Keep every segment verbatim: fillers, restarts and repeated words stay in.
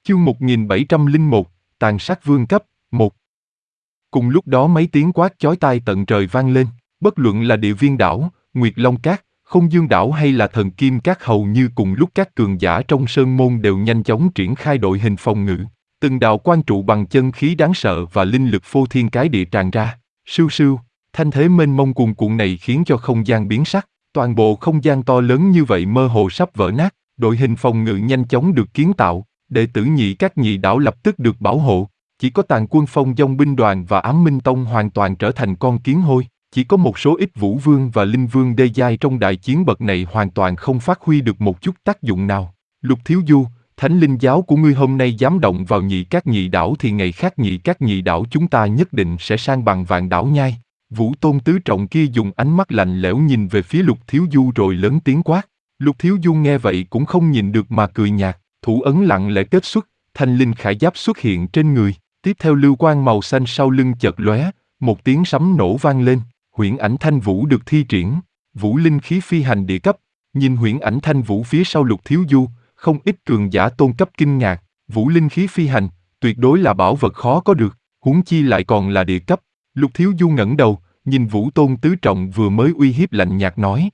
Chương một nghìn bảy trăm lẻ một, Tàn sát vương cấp, một. Cùng lúc đó mấy tiếng quát chói tai tận trời vang lên, bất luận là Địa Viên đảo, Nguyệt Long Cát, Không Dương đảo hay là Thần Kim Cát, hầu như cùng lúc các cường giả trong sơn môn đều nhanh chóng triển khai đội hình phòng ngự. Từng đạo quan trụ bằng chân khí đáng sợ và linh lực phô thiên cái địa tràn ra, sưu sưu, thanh thế mênh mông cuồn cuộn này khiến cho không gian biến sắc, toàn bộ không gian to lớn như vậy mơ hồ sắp vỡ nát, đội hình phòng ngự nhanh chóng được kiến tạo. Đệ tử Nhị Các Nhị đảo lập tức được bảo hộ, chỉ có Tàn Quân Phong Dong binh đoàn và Ám Minh Tông hoàn toàn trở thành con kiến hôi, chỉ có một số ít Vũ Vương và Linh Vương đê giai trong đại chiến bậc này hoàn toàn không phát huy được một chút tác dụng nào. Lục Thiếu Du, Thánh Linh giáo của ngươi hôm nay dám động vào Nhị Các Nhị đảo thì ngày khác Nhị Các Nhị đảo chúng ta nhất định sẽ san bằng Vạn Đảo Nhai. Vũ Tôn tứ trọng kia dùng ánh mắt lạnh lẽo nhìn về phía Lục Thiếu Du rồi lớn tiếng quát. Lục Thiếu Du nghe vậy cũng không nhìn được mà cười nhạt. Thủ ấn lặng lẽ kết xuất, thanh linh khải giáp xuất hiện trên người, tiếp theo lưu quang màu xanh sau lưng chợt lóe, một tiếng sấm nổ vang lên, huyễn ảnh thanh vũ được thi triển, vũ linh khí phi hành địa cấp, nhìn huyễn ảnh thanh vũ phía sau Lục Thiếu Du, không ít cường giả tôn cấp kinh ngạc, vũ linh khí phi hành, tuyệt đối là bảo vật khó có được, huống chi lại còn là địa cấp. Lục Thiếu Du ngẩng đầu, nhìn Vũ Tôn tứ trọng vừa mới uy hiếp lạnh nhạt nói: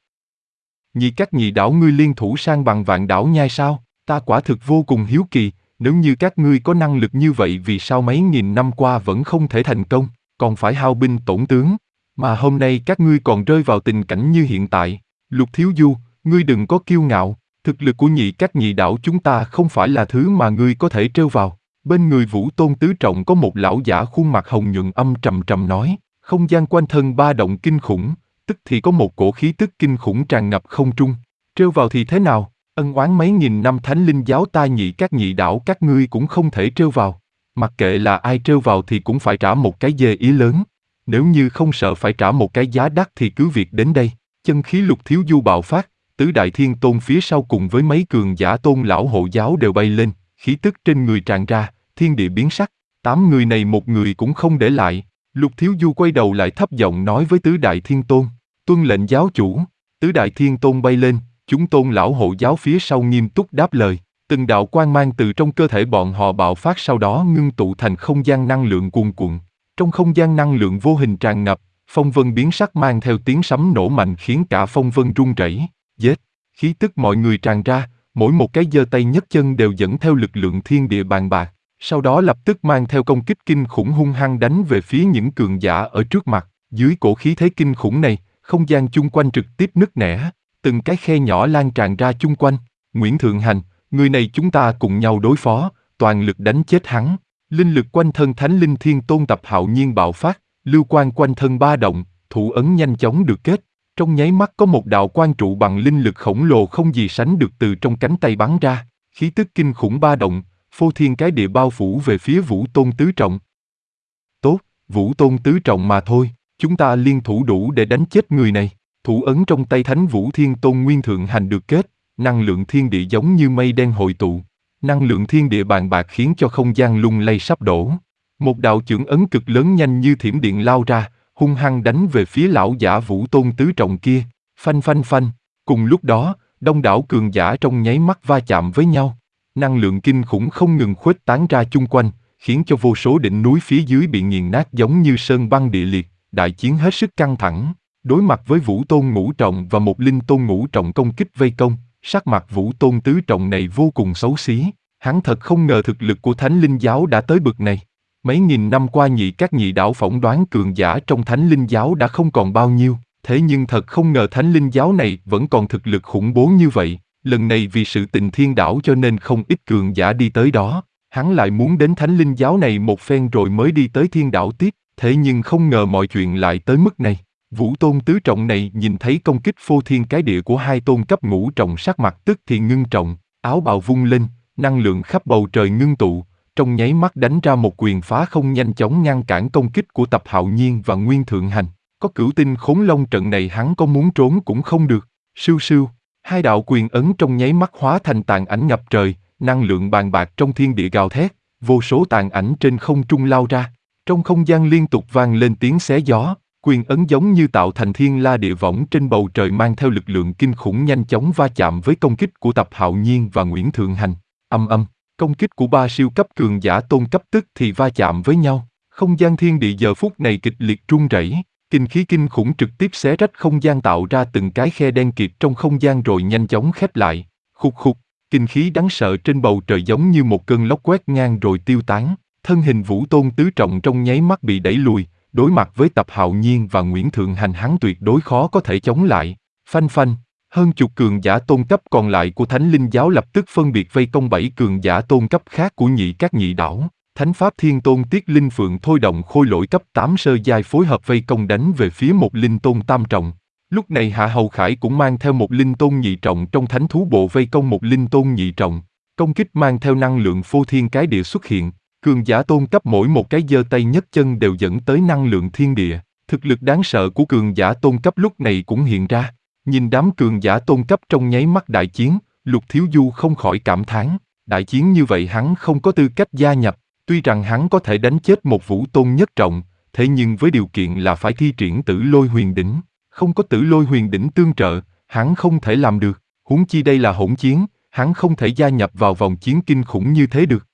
Nhị Các Nhị đảo ngươi liên thủ sang bằng Vạn Đảo Nhai sao? Ta quả thực vô cùng hiếu kỳ, nếu như các ngươi có năng lực như vậy vì sao mấy nghìn năm qua vẫn không thể thành công, còn phải hao binh tổn tướng, mà hôm nay các ngươi còn rơi vào tình cảnh như hiện tại. Lục Thiếu Du, ngươi đừng có kiêu ngạo, thực lực của Nhị Các Nhị đảo chúng ta không phải là thứ mà ngươi có thể trêu vào. Bên người Vũ Tôn tứ trọng có một lão giả khuôn mặt hồng nhuận âm trầm trầm nói, không gian quanh thân ba động kinh khủng, tức thì có một cổ khí tức kinh khủng tràn ngập không trung, trêu vào thì thế nào? Ân oán mấy nghìn năm Thánh Linh giáo ta Nhị Các Nhị đảo các ngươi cũng không thể trêu vào. Mặc kệ là ai trêu vào thì cũng phải trả một cái dê ý lớn. Nếu như không sợ phải trả một cái giá đắt thì cứ việc đến đây. Chân khí Lục Thiếu Du bạo phát, tứ đại thiên tôn phía sau cùng với mấy cường giả tôn lão hộ giáo đều bay lên, khí tức trên người tràn ra, thiên địa biến sắc. Tám người này một người cũng không để lại. Lục Thiếu Du quay đầu lại thấp giọng nói với tứ đại thiên tôn, tuân lệnh giáo chủ. Tứ đại thiên tôn bay lên. Chúng tôn lão hộ giáo phía sau nghiêm túc đáp lời, từng đạo quang mang từ trong cơ thể bọn họ bạo phát sau đó ngưng tụ thành không gian năng lượng cuồn cuộn. Trong không gian năng lượng vô hình tràn ngập, phong vân biến sắc mang theo tiếng sấm nổ mạnh khiến cả phong vân rung rẩy. Giết, khí tức mọi người tràn ra, mỗi một cái giơ tay nhấc chân đều dẫn theo lực lượng thiên địa bàn bạc, sau đó lập tức mang theo công kích kinh khủng hung hăng đánh về phía những cường giả ở trước mặt. Dưới cổ khí thế kinh khủng này, không gian chung quanh trực tiếp nứt nẻ. Từng cái khe nhỏ lan tràn ra chung quanh. Nguyễn Thượng Hành, người này chúng ta cùng nhau đối phó, toàn lực đánh chết hắn. Linh lực quanh thân Thánh Linh Thiên Tôn Tập Hạo Nhiên bạo phát, lưu quang quanh thân ba động, thủ ấn nhanh chóng được kết. Trong nháy mắt có một đạo quang trụ bằng linh lực khổng lồ không gì sánh được từ trong cánh tay bắn ra, khí tức kinh khủng ba động, phô thiên cái địa bao phủ về phía Vũ Tôn tứ trọng. Tốt, Vũ Tôn tứ trọng mà thôi, chúng ta liên thủ đủ để đánh chết người này. Thủ ấn trong tay Thánh Vũ Thiên Tôn Nguyên Thượng Hành được kết, năng lượng thiên địa giống như mây đen hội tụ. Năng lượng thiên địa bàn bạc khiến cho không gian lung lay sắp đổ. Một đạo chưởng ấn cực lớn nhanh như thiểm điện lao ra, hung hăng đánh về phía lão giả Vũ Tôn tứ trọng kia. Phanh phanh phanh, cùng lúc đó, đông đảo cường giả trong nháy mắt va chạm với nhau. Năng lượng kinh khủng không ngừng khuếch tán ra chung quanh, khiến cho vô số đỉnh núi phía dưới bị nghiền nát giống như sơn băng địa liệt, đại chiến hết sức căng thẳng. Đối mặt với Vũ Tôn ngũ trọng và một Linh Tôn ngũ trọng công kích vây công, sắc mặt Vũ Tôn tứ trọng này vô cùng xấu xí. Hắn thật không ngờ thực lực của Thánh Linh giáo đã tới bực này. Mấy nghìn năm qua Nhị Các Nhị đảo phỏng đoán cường giả trong Thánh Linh giáo đã không còn bao nhiêu, thế nhưng thật không ngờ Thánh Linh giáo này vẫn còn thực lực khủng bố như vậy. Lần này vì sự tình thiên đảo cho nên không ít cường giả đi tới đó. Hắn lại muốn đến Thánh Linh giáo này một phen rồi mới đi tới thiên đảo tiếp, thế nhưng không ngờ mọi chuyện lại tới mức này. Vũ Tôn tứ trọng này nhìn thấy công kích phô thiên cái địa của hai tôn cấp ngũ trọng, sắc mặt tức thì ngưng trọng, áo bào vung lên, năng lượng khắp bầu trời ngưng tụ, trong nháy mắt đánh ra một quyền phá không nhanh chóng ngăn cản công kích của Tập Hạo Nhiên và Nguyên Thượng Hành. Có Cửu Tinh Khốn Long trận này hắn có muốn trốn cũng không được. Sưu sưu, hai đạo quyền ấn trong nháy mắt hóa thành tàn ảnh ngập trời, năng lượng bàn bạc trong thiên địa gào thét, vô số tàn ảnh trên không trung lao ra. Trong không gian liên tục vang lên tiếng xé gió. Quyền ấn giống như tạo thành thiên la địa võng trên bầu trời mang theo lực lượng kinh khủng nhanh chóng va chạm với công kích của Tập Hạo Nhiên và Nguyễn Thượng Hành. Âm âm, Công kích của ba siêu cấp cường giả tôn cấp tức thì va chạm với nhau. Không gian thiên địa giờ phút này kịch liệt rung rẩy, kinh khí kinh khủng trực tiếp xé rách không gian tạo ra từng cái khe đen kịt trong không gian rồi nhanh chóng khép lại. Khục khục, kinh khí đáng sợ trên bầu trời giống như một cơn lốc quét ngang rồi tiêu tán. Thân hình Vũ Tôn tứ trọng trong nháy mắt bị đẩy lùi, đối mặt với Tập Hạo Nhiên và Nguyễn Thượng Hành hắn tuyệt đối khó có thể chống lại. Phanh phanh, hơn chục cường giả tôn cấp còn lại của Thánh Linh giáo lập tức phân biệt vây công bảy cường giả tôn cấp khác của Nhị Các Nhị Đảo. Thánh Pháp Thiên Tôn Tiết Linh Phượng thôi động khôi lỗi cấp tám sơ giai phối hợp vây công đánh về phía một linh tôn tam trọng. Lúc này Hạ Hầu Khải cũng mang theo một linh tôn nhị trọng trong thánh thú bộ vây công một linh tôn nhị trọng. Công kích mang theo năng lượng phô thiên cái địa xuất hiện. Cường giả tôn cấp mỗi một cái giơ tay nhấc chân đều dẫn tới năng lượng thiên địa. Thực lực đáng sợ của cường giả tôn cấp lúc này cũng hiện ra. Nhìn đám cường giả tôn cấp trong nháy mắt đại chiến, Lục Thiếu Du không khỏi cảm thán. Đại chiến như vậy hắn không có tư cách gia nhập. Tuy rằng hắn có thể đánh chết một vũ tôn nhất trọng, thế nhưng với điều kiện là phải thi triển tử lôi huyền đỉnh. Không có tử lôi huyền đỉnh tương trợ, hắn không thể làm được. Huống chi đây là hỗn chiến, hắn không thể gia nhập vào vòng chiến kinh khủng như thế được.